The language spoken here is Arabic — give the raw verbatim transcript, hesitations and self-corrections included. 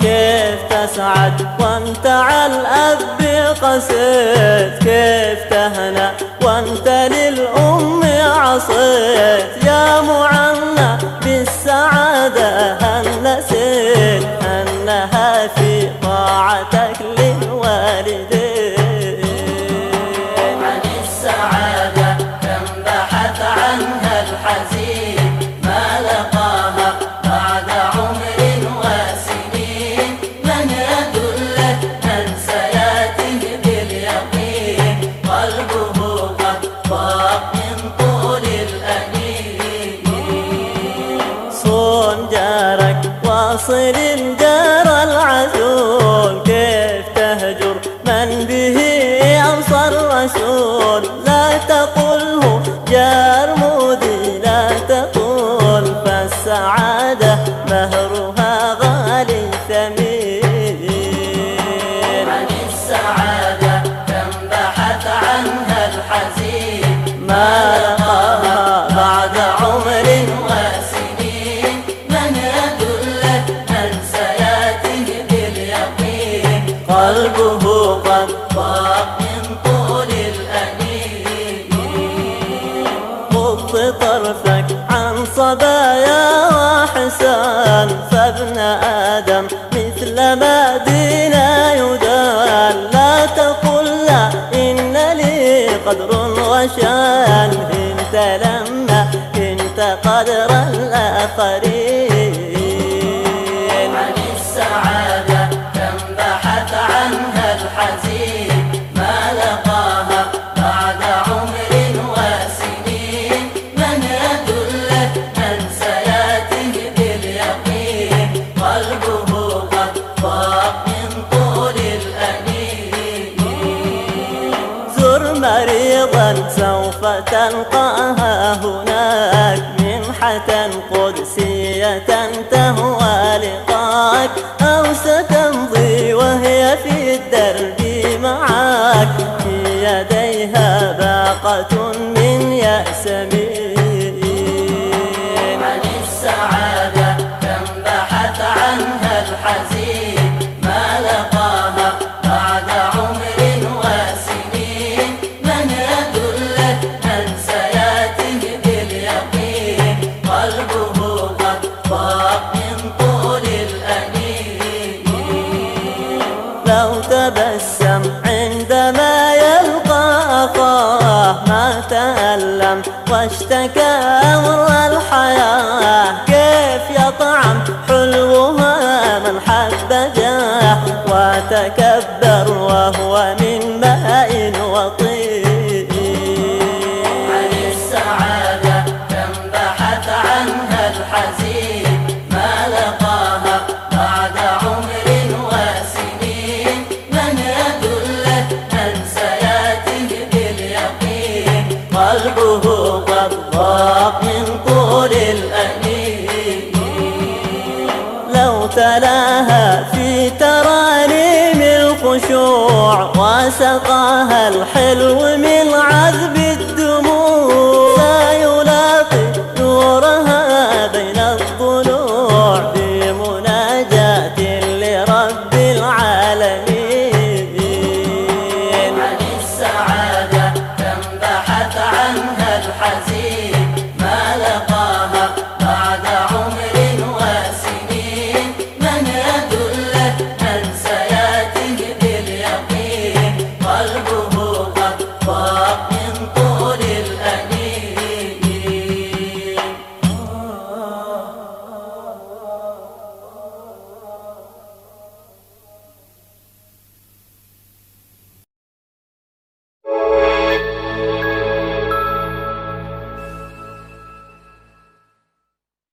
كيف تسعد وانت على الأب قسيت، كيف تهنى وانت للأم عصيت، يا معنى بالسعادة هنسيت، هنها في طاعتك للوالدين. عن السعادة كم بحث عنها الحزين، ما لقاها بعد عمر وسنين، من يدله عن سياته باليقين، قلبه قد ضاق من طول الأنين. صون جارك واصل الجار العزول، كيف تهجر من به أوصى الرسول، لا تقله جار مودي لا تقول، فالسعادة مهرها غالي ثمين. عن السعادة كم بحث عنها الحزين، ما لقاها بعد عمر وسنين، من يدله عن سياته باليقين، قلبه قد ضاق من طول الأنين. غض طرفك عن صبايا وحسان، فابن آدم مثل ما دينا يدان، لا تقل لا إن لي قدر وشان، انت لما انت قدر الآخرين. عن السعادة كم بحث عنها الحزين، ما لقاها بعد عمر وسنين، من يدله عن سياته باليقين، قلبه قد ضاق من طول الأنين. زر مريضا سوف تلقاها هناك، منحة قدسية تهوى لقاك، أو ستمضي وهي في الدرب معك، في يديها باقة من يأسمين. عن السعادة كم بحث عنها الحزين، ما لقاها بعد عمر وسنين، من يدله عن سياته باليقين، قلبه قد ضاق من طول الأنين. لو تبسم عندما يلقى أخاه، ما تألم واشتكى أمر الحياة، كيف يطعم حلوها من حب جاه، وتكبر وهو من ماء وطين. عن السعادة كم بحث عنها الحزين، ما لقاها بعد عمر وسنين، من يدله عن سياته باليقين، قلبه قد ضاق من طول الأنين. لو تلاها في ترانيم الخشوع، وسقاها الحلو من عذب الدموع،